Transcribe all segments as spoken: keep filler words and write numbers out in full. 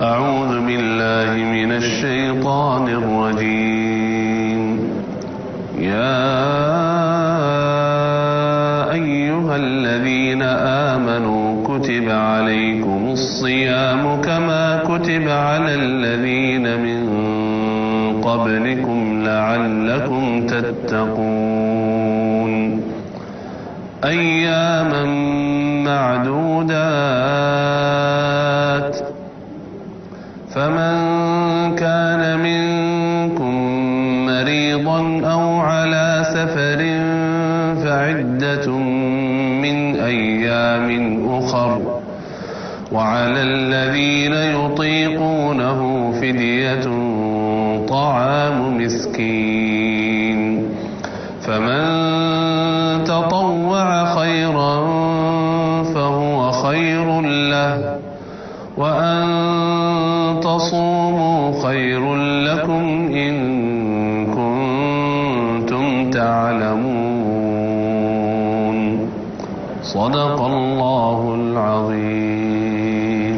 أعوذ بالله من الشيطان الرجيم يا أيها الذين آمنوا كتب عليكم الصيام كما كتب على الذين من قبلكم لعلكم تتقون أياما معدودات فمن كان منكم مريضا أو على سفر فعدة من أيام أخر وعلى الذين يطيقونه فدية طعام مسكين فمن تطوع خيرا فهو خير له وأن تصوموا خير لكم إن كنتم تعلمون صدق الله العظيم.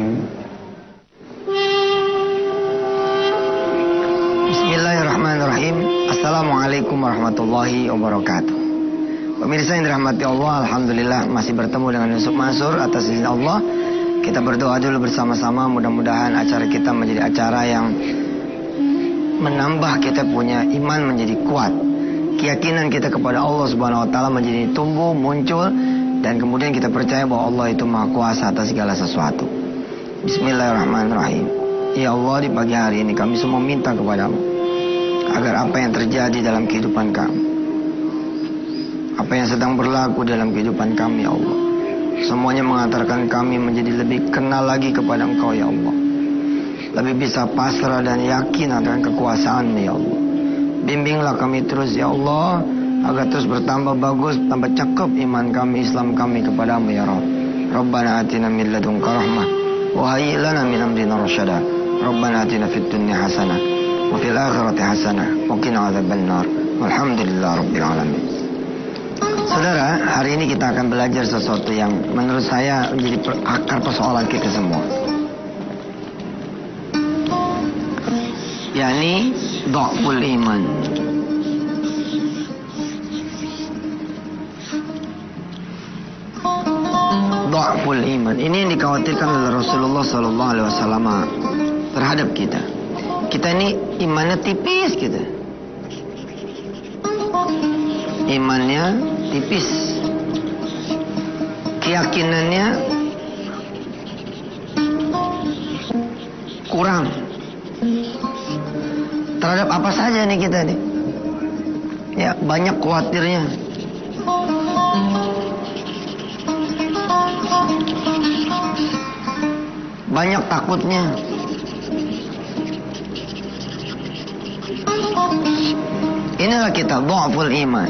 Bismillahirrahmanirrahim. Assalamualaikum warahmatullahi wabarakatuh. Pemirsa yang dirahmati Allah, alhamdulillah masih bertemu dengan Yusuf Mansur atas izin Allah. Kita berdoa dulu bersama-sama, mudah-mudahan acara kita menjadi acara yang menambah kita punya iman menjadi kuat. Keyakinan kita kepada Allah Subhanahu wa taala menjadi tumbuh, muncul, dan kemudian kita percaya bahwa Allah itu Maha Kuasa atas segala sesuatu. Bismillahirrahmanirrahim. Ya Allah, di pagi hari ini kami semua minta kepadamu agar apa yang terjadi dalam kehidupan kami, apa yang sedang berlaku dalam kehidupan kami, ya Allah, semuanya mengantarkan kami menjadi lebih kenal lagi kepada Engkau, ya Allah. Lebih bisa pasrah dan yakin akan kekuasaan-Mu, ya Allah. Bimbinglah kami terus, ya Allah, agar terus bertambah bagus, tambah cakep iman kami, Islam kami kepadamu, ya Rabb. Rabbana atina min ladunka rahmah wa hayyi lana min amrina rasyada. Rabbana atina fid dunya hasanah wa fil akhirati hasanah wa qina adzabannar. Walhamdulillah rabbil alamin. Saudara, hari ini kita akan belajar sesuatu yang menurut saya menjadi akar persoalan kita semua, yakni dha'ful iman. Dha'ful iman ini yang dikhawatirkan oleh Rasulullah Sallallahu Alaihi Wasallam terhadap kita. Kita ini imannya tipis, kita imannya tipis, keyakinannya kurang terhadap apa saja nih kita nih. Ya, banyak khawatirnya. Banyak takutnya. Inilah kita dha'ful iman.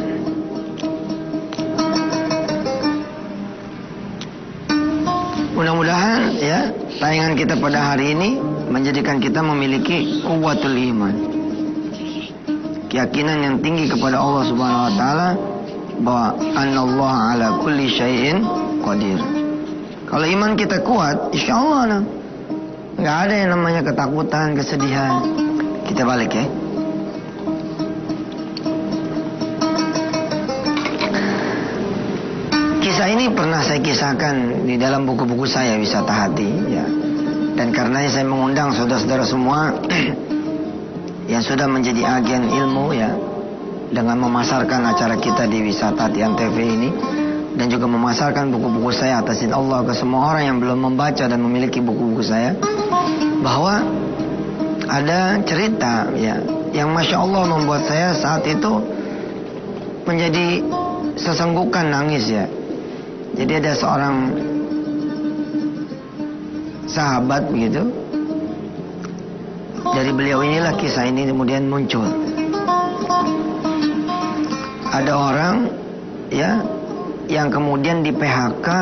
Mudah-mudahan ya tayangan kita pada hari ini menjadikan kita memiliki quwwatul iman, keyakinan yang tinggi kepada Allah Subhanahu wa taala bahwa anallaha ala kulli syai'in qadir. Kalau iman kita kuat, insyaallah nah, nggak ada yang namanya ketakutan, kesedihan. Kita balik ya. Kisah ini pernah saya kisahkan di dalam buku-buku saya, Wisata Hati, ya. Dan karenanya saya mengundang saudara-saudara semua yang sudah menjadi agen ilmu, ya, dengan memasarkan acara kita di Wisata Hati Antv ini, dan juga memasarkan buku-buku saya atas izin Allah ke semua orang yang belum membaca dan memiliki buku-buku saya, bahwa ada cerita, ya, yang masya Allah membuat saya saat itu menjadi sesenggukan nangis, ya. Jadi ada seorang sahabat begitu, dari beliau inilah kisah ini kemudian muncul. Ada orang, ya, yang kemudian di P H K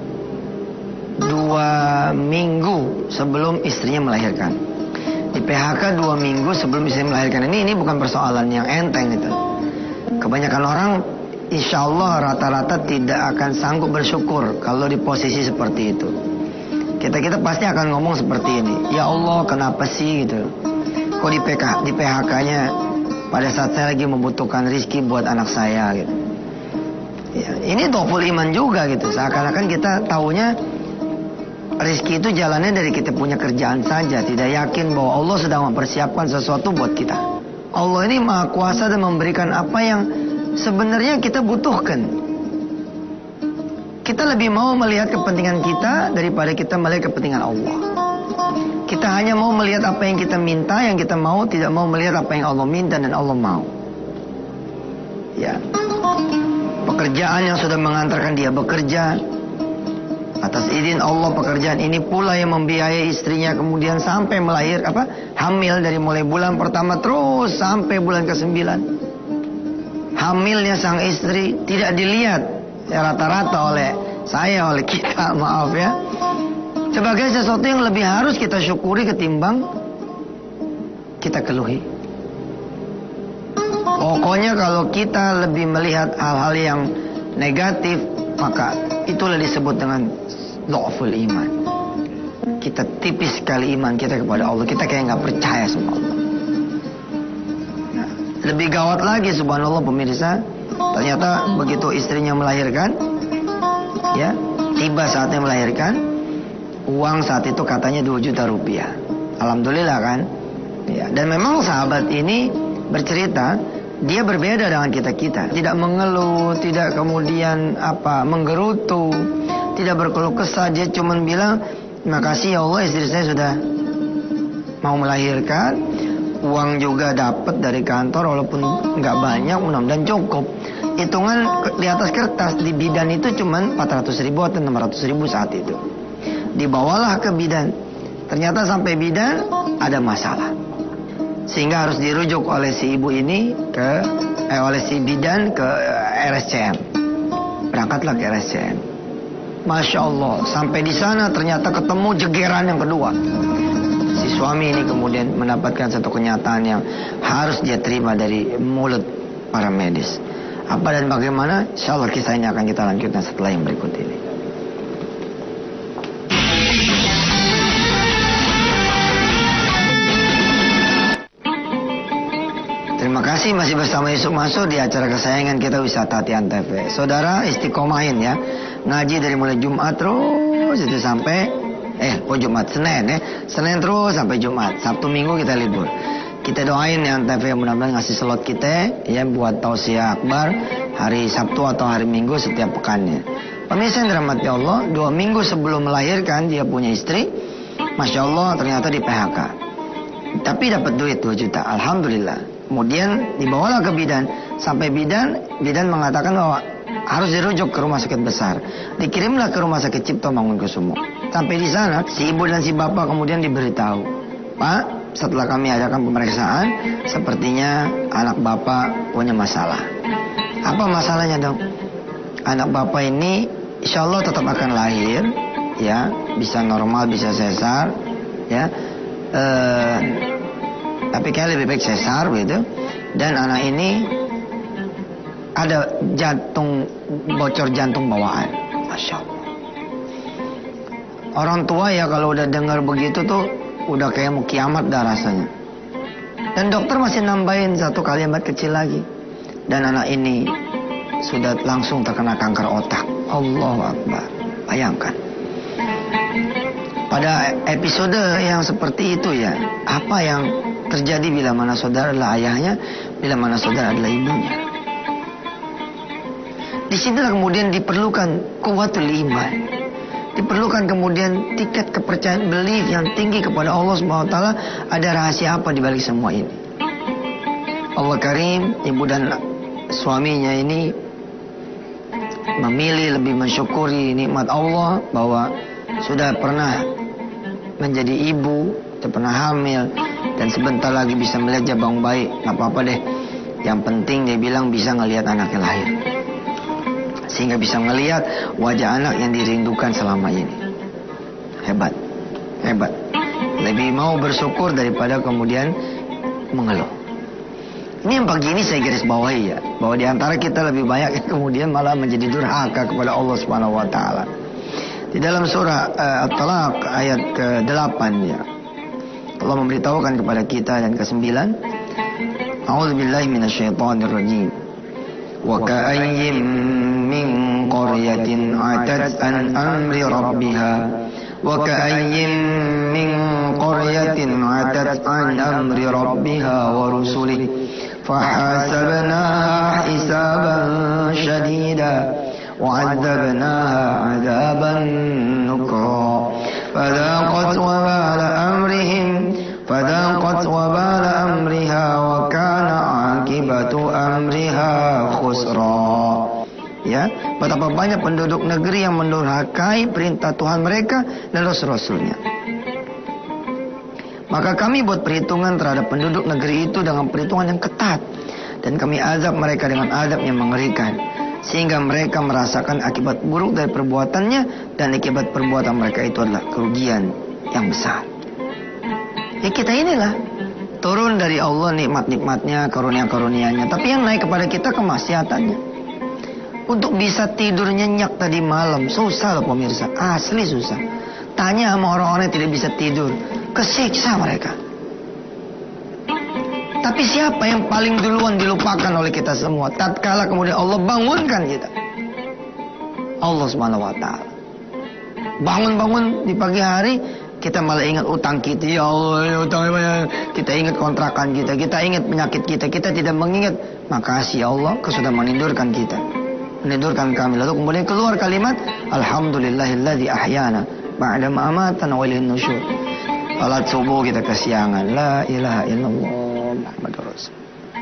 dua minggu sebelum istrinya melahirkan. Di P H K dua minggu sebelum istrinya melahirkan. Ini ini bukan persoalan yang enteng itu. Kebanyakan orang insya Allah rata-rata tidak akan sanggup bersyukur kalau di posisi seperti itu. Kita-kita pasti akan ngomong seperti ini. Ya Allah, kenapa sih gitu? Kok di P K, di P H K-nya pada saat saya lagi membutuhkan rizki buat anak saya gitu. Ya, ini dhoful iman juga gitu. Seakan-akan kita taunya rizki itu jalannya dari kita punya kerjaan saja. Tidak yakin bahwa Allah sedang mempersiapkan sesuatu buat kita. Allah ini maha kuasa dan memberikan apa yang sebenarnya kita butuhkan. Kita lebih mau melihat kepentingan kita daripada kita melihat kepentingan Allah. Kita hanya mau melihat apa yang kita minta, yang kita mau, tidak mau melihat apa yang Allah minta dan Allah mau. Ya. Pekerjaan yang sudah mengantarkan dia bekerja atas izin Allah, pekerjaan ini pula yang membiayai istrinya kemudian sampai melahir apa? Hamil dari mulai bulan pertama terus sampai bulan kesembilan. Hamilnya sang istri tidak dilihat ya, rata-rata oleh saya, oleh kita, maaf ya, sebagai sesuatu yang lebih harus kita syukuri ketimbang kita keluhi. Pokoknya kalau kita lebih melihat hal-hal yang negatif, maka itulah disebut dengan dhoful iman. Kita tipis sekali iman kita kepada Allah. Kita kayak nggak percaya sama Allah. Nah, lebih gawat lagi subhanallah pemirsa. Ternyata begitu istrinya melahirkan, ya, tiba saatnya melahirkan, uang saat itu katanya dua juta rupiah. Alhamdulillah kan. Ya, dan memang sahabat ini bercerita, dia berbeda dengan kita-kita. Tidak mengeluh, tidak kemudian apa menggerutu, tidak berkeluh kesah. Dia cuma bilang, terima kasih ya Allah, istri saya sudah mau melahirkan. Uang juga dapat dari kantor walaupun nggak banyak, mudah-mudahan cukup. Hitungan di atas kertas di bidan itu cuma empat ratus ribu atau enam ratus ribu saat itu. Dibawalah ke bidan. Ternyata sampai bidan ada masalah. Sehingga harus dirujuk oleh si ibu ini ke eh, oleh si bidan ke eh, R S C M. Berangkatlah ke R S C M. Masya Allah, sampai di sana ternyata ketemu jegeran yang kedua. Si suami ini kemudian mendapatkan satu kenyataan yang harus dia terima dari mulut para medis. Apa dan bagaimana? Insya Allah kisah ini akan kita lanjutkan setelah yang berikut ini. Terima kasih masih bersama Yusuf Mansur di acara kesayangan kita Wisata Hati Antv. Saudara istiqomahin ya, ngaji dari mulai Jumat terus itu sampai eh oh Jumat Senin ya, Senin terus sampai Jumat. Sabtu Minggu kita libur. Kita doain ya Antv yang mudah-mudahan ngasih slot kita ya buat tausiah akbar hari Sabtu atau hari Minggu setiap pekannya. Pemirsa yang dirahmati Allah, dua minggu sebelum melahirkan dia punya istri, Masya Allah ternyata di P H K. Tapi dapat duit dua juta, Alhamdulillah. Kemudian dibawalah ke bidan. Sampai bidan, bidan mengatakan bahwa harus dirujuk ke rumah sakit besar. Dikirimlah ke rumah sakit Cipto Mangunkusumo. Sampai di sana, si ibu dan si bapak kemudian diberitahu, Pak, setelah kami adakan pemeriksaan, sepertinya anak bapak punya masalah. Apa masalahnya dong? Anak bapak ini insya Allah tetap akan lahir, ya, bisa normal, bisa sesar, ya. Eh, tapi kayak lebih baik sesar begitu. Dan anak ini ada jantung, bocor jantung bawaan. Masya Allah. Orang tua ya kalau udah dengar begitu tuh udah kayak mau kiamat dah rasanya. Dan dokter masih nambahin satu kalimat kecil lagi. Dan anak ini sudah langsung terkena kanker otak. Allahu Akbar. Bayangkan. Pada episode yang seperti itu ya, apa yang terjadi bila mana saudara adalah ayahnya, bila mana saudara adalah ibunya. Di sinilah kemudian diperlukan kuwatul iman. Diperlukan kemudian tiket kepercayaan, belief yang tinggi kepada Allah subhanahu wa taala. Ada rahasia apa di balik semua ini? Allah Karim, ibu dan suaminya ini memilih lebih mensyukuri nikmat Allah bahwa sudah pernah menjadi ibu, sudah pernah hamil, dan sebentar lagi bisa melihat jabang bayi. Gak apa-apa deh, yang penting dia bilang bisa ngelihat anaknya lahir, sehingga bisa ngelihat wajah anak yang dirindukan selama ini. Hebat, hebat. Lebih mau bersyukur daripada kemudian mengeluh. Ini yang pagi ini saya garis bawahi ya, bahwa diantara kita lebih banyak yang kemudian malah menjadi durhaka kepada Allah Subhanahu Wa Taala. Di dalam surah uh, At-Talaq ayat ke delapan ya, Allah memberitahukan kepada kita dan ke sembilan, A'udzubillahi minasyaitonirrajim. Wa ka'ayyin min qaryatin 'atat an amri rabbiha wa ka'ayyin min qaryatin 'atat an amri rabbiha wa rusulihi fahasabnaha hisaban shadida وعذبناها عذابا نكرا فذاقت وبال أمرهم فذاقت وبال أمرها وكان عاقبة أمرها خسرا. Ya, betapa banyak penduduk negeri yang mendurhakai perintah Tuhan mereka dan rasul-rasulnya. Maka kami buat perhitungan terhadap penduduk negeri itu dengan perhitungan yang ketat, dan kami azab mereka dengan azab yang mengerikan, sehingga mereka merasakan akibat buruk dari perbuatannya, dan akibat perbuatan mereka itu adalah kerugian yang besar. Ya, kita inilah turun dari Allah nikmat-nikmatnya, karunia-karunianya, tapi yang naik kepada kita kemaksiatannya. Untuk bisa tidur nyenyak tadi malam susah loh pemirsa, asli susah. Tanya sama orang-orang yang tidak bisa tidur, kesiksa mereka. Tapi siapa yang paling duluan dilupakan oleh kita semua tatkala kemudian Allah bangunkan kita? Allah Subhanahu wa taala. Bangun-bangun di pagi hari, kita malah ingat utang kita. Ya Allah, utang banyak. Kita ingat kontrakan kita, kita ingat penyakit kita, kita tidak mengingat makasih ya Allah, Kau sudah menidurkan kita. Menidurkan kami. Lalu kemudian keluar kalimat Alhamdulillahilladzi ahyana ba'da ma amatana wa ilaihin nusyur. Salat subuh kita kesiangan. La ilaha illallah Muhammad Rasul.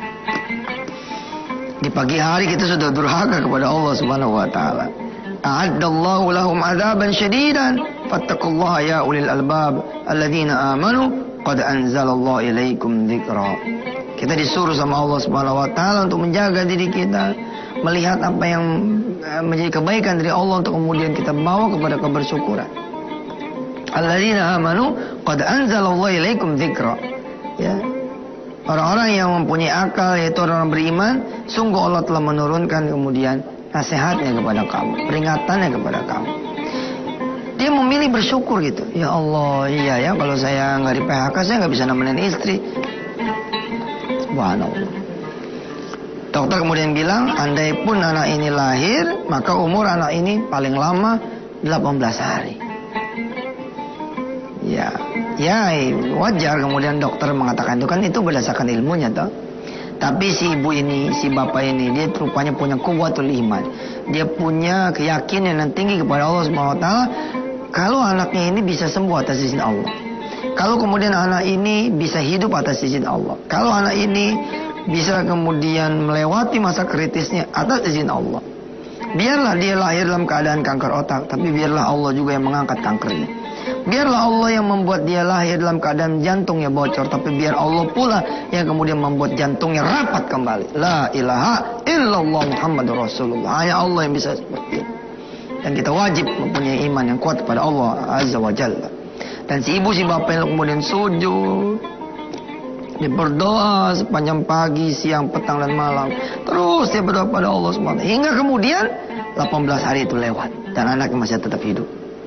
Di pagi hari kita sudah durhaka kepada Allah Subhanahu wa taala. A'addallahu lahum 'adzaban syadidan fattaqullaha ya ulil albab alladzina amanu qad anzalallahu ilaikum dzikra. Kita disuruh sama Allah Subhanahu wa taala untuk menjaga diri kita, melihat apa yang menjadi kebaikan dari Allah untuk kemudian kita bawa kepada kebersyukuran. Alladzina amanu qad anzalallahu ilaikum dzikra. Ya. Orang-orang yang mempunyai akal, yaitu orang beriman, sungguh Allah telah menurunkan kemudian nasihatnya kepada kamu, peringatannya kepada kamu. Dia memilih bersyukur gitu. Ya Allah, iya ya, kalau saya nggak di P H K saya nggak bisa nemenin istri. Subhanallah. Dokter kemudian bilang, andai pun anak ini lahir, maka umur anak ini paling lama delapan belas hari. Ya, ya wajar kemudian dokter mengatakan itu, kan itu berdasarkan ilmunya toh. Tapi si ibu ini, si bapak ini, dia rupanya punya kuwatul iman. Dia punya keyakinan yang tinggi kepada Allah Subhanahu wa taala kalau anaknya ini bisa sembuh atas izin Allah. Kalau kemudian anak ini bisa hidup atas izin Allah. Kalau anak ini bisa kemudian melewati masa kritisnya atas izin Allah. Biarlah dia lahir dalam keadaan kanker otak, tapi biarlah Allah juga yang mengangkat kankernya. Biarlah Allah yang membuat dia lahir dalam keadaan jantungnya bocor, tapi biar Allah pula yang kemudian membuat jantungnya rapat kembali. La ilaha illallah Muhammadur Rasulullah. Hanya Allah yang bisa seperti itu. Dan kita wajib mempunyai iman yang kuat kepada Allah Azza wa Jalla. Dan si ibu si bapak yang kemudian sujud, dia berdoa sepanjang pagi, siang, petang dan malam. Terus dia berdoa pada Allah subhanahu wa taala hingga kemudian delapan belas hari itu lewat dan anaknya masih tetap hidup.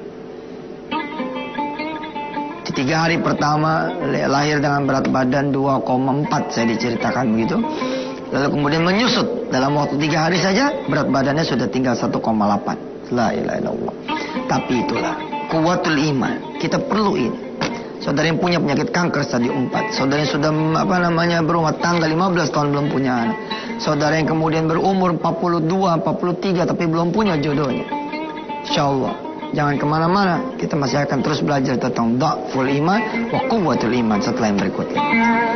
Di tiga hari pertama lahir dengan berat badan dua koma empat, saya diceritakan begitu. Lalu kemudian menyusut dalam waktu tiga hari saja berat badannya sudah tinggal satu koma delapan. La ilaha illallah. Tapi itulah kuwatul iman. Kita perlu ini. Saudara yang punya penyakit kanker stadium empat, saudara yang sudah apa namanya berumah tangga lima belas tahun belum punya anak, saudara yang kemudian berumur empat puluh dua, empat puluh tiga tapi belum punya jodohnya. Insyaallah jangan kemana-mana, kita masih akan terus belajar tentang dha'ful iman wa quwwatul iman setelah yang berikut ini.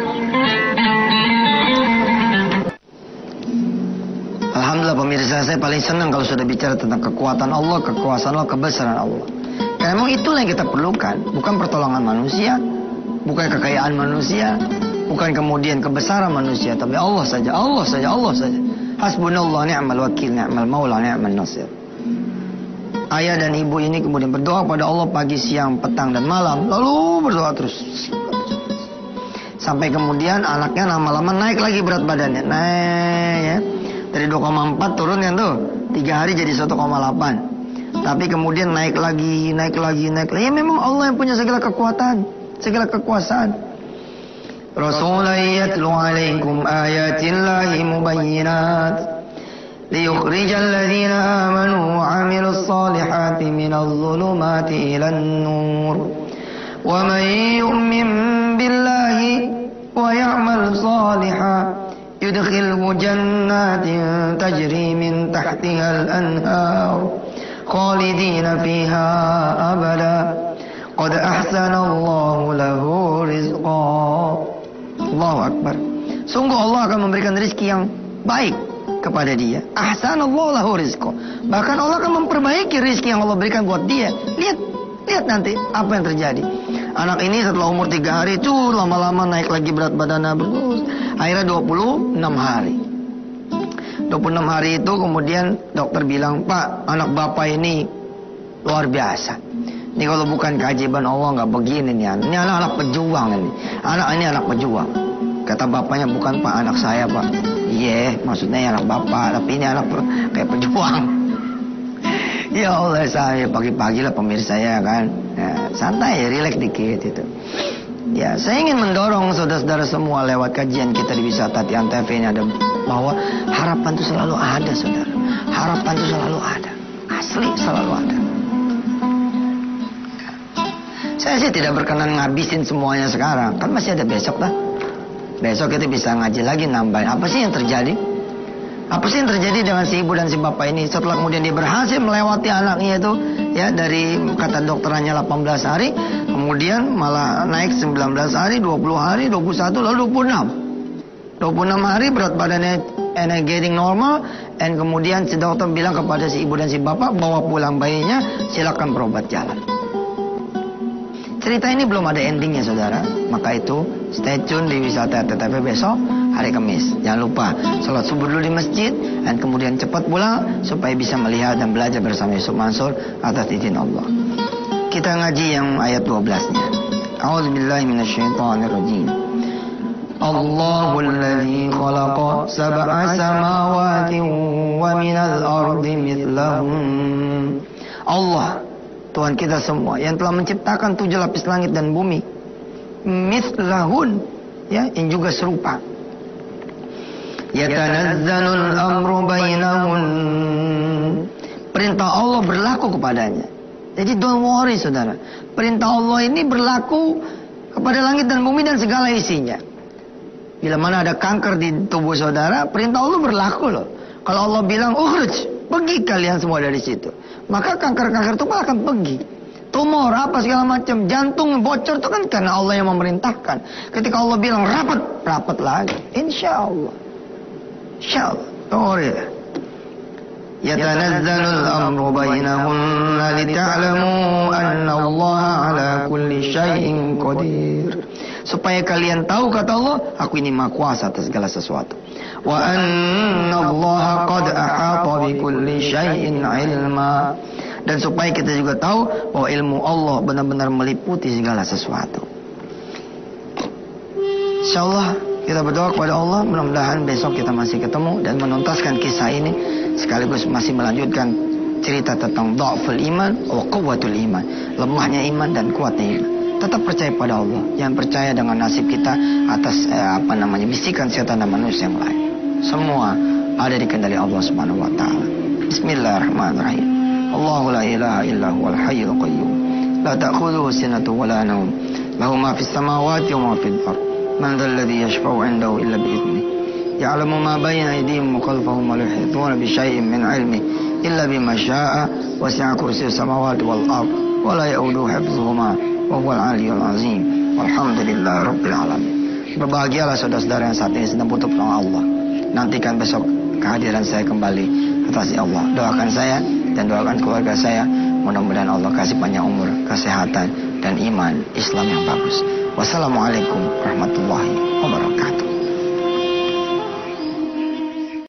Alhamdulillah pemirsa, saya paling senang kalau sudah bicara tentang kekuatan Allah, kekuasaan Allah, kebesaran Allah. Karena memang itulah yang kita perlukan, bukan pertolongan manusia, bukan kekayaan manusia, bukan kemudian kebesaran manusia, tapi Allah saja, Allah saja, Allah saja. Hasbunallah ni'mal wakil, ni'mal maula, ni'mal nasir. Ayah dan ibu ini kemudian berdoa pada Allah pagi, siang, petang dan malam, lalu berdoa terus. Sampai kemudian anaknya lama-lama naik lagi berat badannya, naik ya. Dari dua koma empat turun kan tuh, tiga hari jadi satu koma delapan. Tapi kemudian naik lagi, naik lagi, naik lagi. Ya memang Allah yang punya segala kekuatan, segala kekuasaan. Rasulan yatlu alaikum ayatillahi mubayyinat liyukhrijal ladzina amanu wa 'amilus solihati minadh dhulumati ilan nur. Wa man yu'min billahi wa ya'mal salihan yudkhilhu jannatin tajri min tahtihal anhar khalidina fiha abada qad ahsanallahu lahu rizqa. Allahu Akbar. Sungguh Allah akan memberikan rezeki yang baik kepada dia. Ahsanallahu lahu rizqa. Bahkan Allah akan memperbaiki rezeki yang Allah berikan buat dia. Lihat, lihat nanti apa yang terjadi. Anak ini setelah umur tiga hari itu lama-lama naik lagi berat badannya terus. Akhirnya dua puluh enam hari. dua puluh enam hari itu kemudian dokter bilang, "Pak, anak bapak ini luar biasa. Ini kalau bukan keajaiban Allah nggak begini nih. Ini anak-anak pejuang ini. Anak ini anak pejuang." Kata bapaknya, "Bukan Pak, anak saya Pak." Iya, yeah, maksudnya anak bapak, tapi ini anak kayak pejuang. Ya Allah, saya pagi-pagi lah pemirsa ya kan. Ya, santai ya, relax dikit itu. Ya, saya ingin mendorong saudara-saudara semua lewat kajian kita di Wisata Tian T V ini ada bahwa harapan itu selalu ada, saudara. Harapan itu selalu ada. Asli selalu ada. Saya sih tidak berkenan ngabisin semuanya sekarang. Kan masih ada besok dah. Besok kita bisa ngaji lagi, nambahin. Apa sih yang terjadi? Apa sih yang terjadi dengan si ibu dan si bapak ini setelah kemudian dia berhasil melewati anaknya itu ya, dari kata dokterannya delapan belas hari, kemudian malah naik sembilan belas hari, dua puluh hari, dua puluh satu, lalu dua puluh enam. dua puluh enam hari berat badannya and getting normal, dan kemudian si dokter bilang kepada si ibu dan si bapak, bawa pulang bayinya, silakan berobat jalan. Cerita ini belum ada endingnya, saudara. Maka itu stay tune di Wisata T V besok hari Kamis. Jangan lupa sholat subuh dulu di masjid, dan kemudian cepat pulang supaya bisa melihat dan belajar bersama Yusuf Mansur atas izin Allah. Kita ngaji yang ayat dua belas-nya. A'udzubillahi minasyaitonirrajim. Allahul ladzi khalaqa sab'a samawati wa minal ardi mithlahum. Allah, Tuhan kita semua yang telah menciptakan tujuh lapis langit dan bumi, mithlahun, ya, yang juga serupa. Yatanazzalul amru bainahun. Perintah Allah berlaku kepadanya. Jadi don't worry, saudara. Perintah Allah ini berlaku kepada langit dan bumi dan segala isinya. Bila mana ada kanker di tubuh saudara, perintah Allah berlaku loh. Kalau Allah bilang, "Ukhruj, pergi kalian semua dari situ," maka kanker-kanker itu akan pergi. Tumor apa segala macam, jantung bocor itu kan karena Allah yang memerintahkan. Ketika Allah bilang rapat, rapat lagi. Insya Allah. Insya Allah. Don't worry. Yatanazzalul amru bainahunna lita'lamu anna Allah ala kulli syai'in qadir. Supaya kalian tahu, kata Allah, aku ini maha kuasa atas segala sesuatu. Wa anna Allah qad ahata bi kulli syai'in ilma. Dan supaya kita juga tahu bahwa ilmu Allah benar-benar meliputi segala sesuatu. Insyaallah kita berdoa kepada Allah, mudah-mudahan besok kita masih ketemu dan menuntaskan kisah ini, sekaligus masih melanjutkan cerita tentang dha'ful iman wa quwwatul iman, lemahnya iman dan kuatnya iman. Tetap percaya pada Allah, jangan percaya dengan nasib kita atas eh, apa namanya bisikan setan dan manusia yang lain. Semua ada di kendali Allah Subhanahu wa taala. Bismillahirrahmanirrahim. Allahu la ilaha illa huwal hayyul qayyum. La ta'khudhuhu sinatun wa la nawm. Lahu ma fis samawati wa ma fil ardh. Man dhal ladzi yashfa'u 'indahu illa bi idhnihi. Ya'lamu ma bayna aydihim wa khalfahum wa la yuhituna bi shay'in min 'ilmihi illa bima syaa'a. Wasi'a kursiyyuhu samawati wal ardh wa la ya'uduhu hifdhuhuma wa huwal 'aliyyul 'azim. Walhamdulillahi rabbil alamin. Berbahagialah saudara-saudara yang saat ini sedang butuh pertolongan Allah. Nantikan besok kehadiran saya kembali atas Allah. Doakan saya dan doakan keluarga saya, mudah-mudahan Allah kasih panjang umur, kesehatan dan iman Islam yang bagus. Wassalamualaikum warahmatullahi wabarakatuh.